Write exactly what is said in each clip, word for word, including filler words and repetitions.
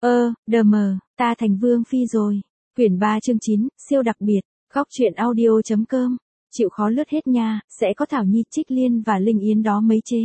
Ơ, đờ mờ, ta thành Vương Phi rồi. Quyển ba chương chín, siêu đặc biệt. Góc truyện audio.com. Chịu khó lướt hết nha, sẽ có Thảo Nhi, Trích Liên và Linh Yến đó mấy chế.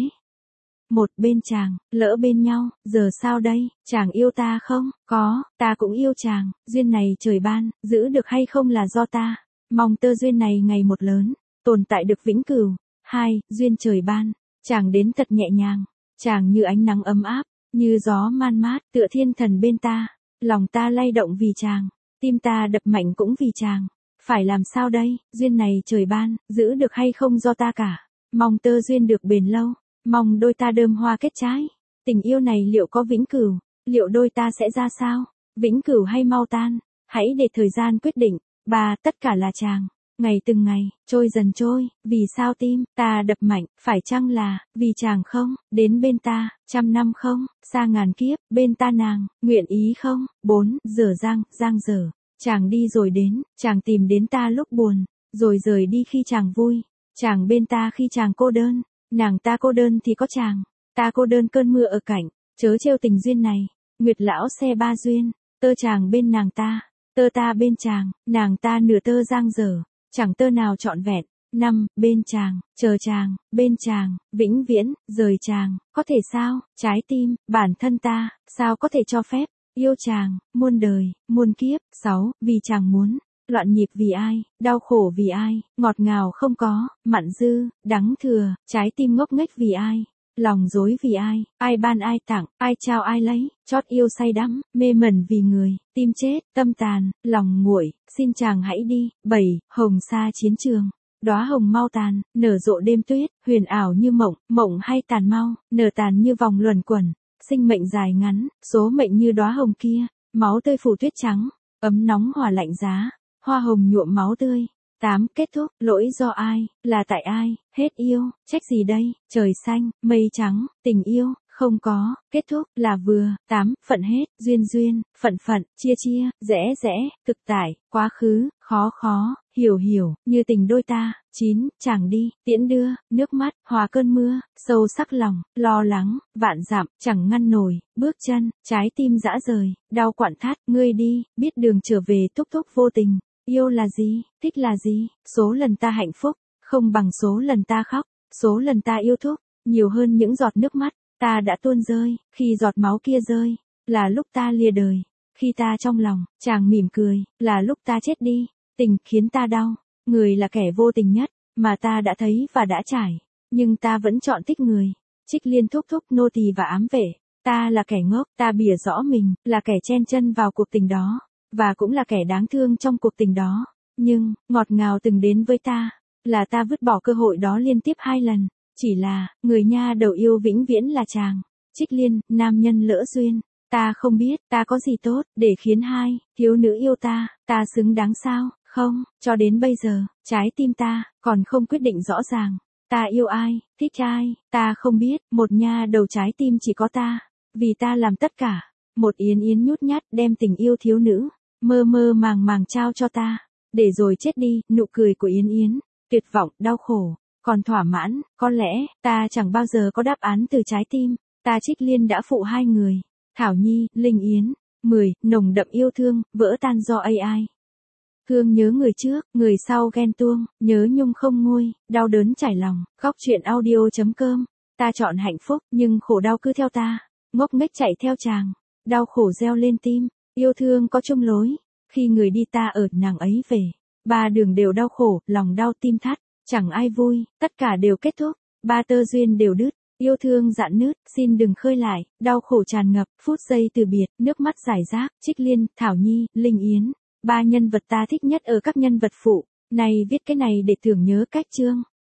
Một bên chàng, lỡ bên nhau, giờ sao đây, chàng yêu ta không? Có, ta cũng yêu chàng, duyên này trời ban, giữ được hay không là do ta. Mong tơ duyên này ngày một lớn, tồn tại được vĩnh cửu. Hai, duyên trời ban, chàng đến thật nhẹ nhàng, chàng như ánh nắng ấm áp, như gió man mát, tựa thiên thần bên ta. Lòng ta lay động vì chàng, tim ta đập mạnh cũng vì chàng. Phải làm sao đây, duyên này trời ban, giữ được hay không do ta cả. Mong tơ duyên được bền lâu, mong đôi ta đơm hoa kết trái. Tình yêu này liệu có vĩnh cửu, liệu đôi ta sẽ ra sao? Vĩnh cửu hay mau tan, hãy để thời gian quyết định. Ba, tất cả là chàng. Ngày từng ngày, trôi dần trôi, vì sao tim ta đập mạnh, phải chăng là, vì chàng không, đến bên ta, trăm năm không, xa ngàn kiếp, bên ta nàng, nguyện ý không? Bốn, dở dang, giang dở, chàng đi rồi đến, chàng tìm đến ta lúc buồn, rồi rời đi khi chàng vui, chàng bên ta khi chàng cô đơn, nàng ta cô đơn thì có chàng, ta cô đơn cơn mưa ở cạnh, chớ trêu tình duyên này, nguyệt lão xe ba duyên, tơ chàng bên nàng ta, tơ ta bên chàng, nàng ta nửa tơ giang dở. Chẳng tơ nào trọn vẹn. Năm, bên chàng, chờ chàng, bên chàng, vĩnh viễn, rời chàng, có thể sao, trái tim, bản thân ta, sao có thể cho phép, yêu chàng, muôn đời, muôn kiếp. Sáu, vì chàng muốn, loạn nhịp vì ai, đau khổ vì ai, ngọt ngào không có, mặn dư, đắng thừa, trái tim ngốc nghếch vì ai. Lòng dối vì ai, ai ban ai tặng, ai trao ai lấy, chót yêu say đắm, mê mẩn vì người, tim chết, tâm tàn, lòng nguội, xin chàng hãy đi. Bảy, hồng sa chiến trường, đóa hồng mau tàn, nở rộ đêm tuyết, huyền ảo như mộng, mộng hay tàn mau, nở tàn như vòng luẩn quẩn, sinh mệnh dài ngắn, số mệnh như đóa hồng kia, máu tươi phủ tuyết trắng, ấm nóng hòa lạnh giá, hoa hồng nhuộm máu tươi. Tám, kết thúc, lỗi do ai, là tại ai, hết yêu, trách gì đây, trời xanh, mây trắng, tình yêu, không có, kết thúc, là vừa. Tám, phận hết, duyên duyên, phận phận, chia chia, rẽ rẽ, thực tại, quá khứ, khó khó, hiểu hiểu, như tình đôi ta. Chín, chàng đi, tiễn đưa, nước mắt, hòa cơn mưa, sâu sắc lòng, lo lắng, vạn dặm, chẳng ngăn nổi, bước chân, trái tim dã rời, đau quặn thắt, ngươi đi, biết đường trở về thúc thúc vô tình. Yêu là gì, thích là gì, số lần ta hạnh phúc, không bằng số lần ta khóc, số lần ta yêu thúc, nhiều hơn những giọt nước mắt, ta đã tuôn rơi, khi giọt máu kia rơi, là lúc ta lìa đời, khi ta trong lòng, chàng mỉm cười, là lúc ta chết đi, tình khiến ta đau, người là kẻ vô tình nhất, mà ta đã thấy và đã trải, nhưng ta vẫn chọn thích người. Trích Liên thúc thúc nô tỳ và ám vệ, ta là kẻ ngốc, ta bìa rõ mình, là kẻ chen chân vào cuộc tình đó. Và cũng là kẻ đáng thương trong cuộc tình đó. Nhưng, ngọt ngào từng đến với ta, là ta vứt bỏ cơ hội đó liên tiếp hai lần. Chỉ là, người nha đầu yêu vĩnh viễn là chàng. Trích Liên, nam nhân lỡ duyên. Ta không biết, ta có gì tốt, để khiến hai, thiếu nữ yêu ta, ta xứng đáng sao, không, cho đến bây giờ, trái tim ta, còn không quyết định rõ ràng. Ta yêu ai, thích ai, ta không biết, một nha đầu trái tim chỉ có ta. Vì ta làm tất cả. Một Yến Yến nhút nhát đem tình yêu thiếu nữ. Mơ mơ màng màng trao cho ta, để rồi chết đi. Nụ cười của Yến Yến, tuyệt vọng, đau khổ, còn thỏa mãn. Có lẽ, ta chẳng bao giờ có đáp án từ trái tim. Ta Trích Liên đã phụ hai người, Thảo Nhi, Linh Yến. Mười, nồng đậm yêu thương, vỡ tan do a i. Thương nhớ người trước, người sau ghen tuông, nhớ nhung không nguôi, đau đớn trải lòng. Góc truyện audio.com. Ta chọn hạnh phúc, nhưng khổ đau cứ theo ta, ngốc nghếch chạy theo chàng, đau khổ gieo lên tim. Yêu thương có chung lối, khi người đi ta ở, nàng ấy về. Ba đường đều đau khổ, lòng đau tim thắt, chẳng ai vui, tất cả đều kết thúc. Ba tơ duyên đều đứt, yêu thương dạn nứt, xin đừng khơi lại, đau khổ tràn ngập, phút giây từ biệt, nước mắt rải rác. Trích Liên, Thảo Nhi, Linh Yến. Ba nhân vật ta thích nhất ở các nhân vật phụ. Này viết cái này để tưởng nhớ cách chương.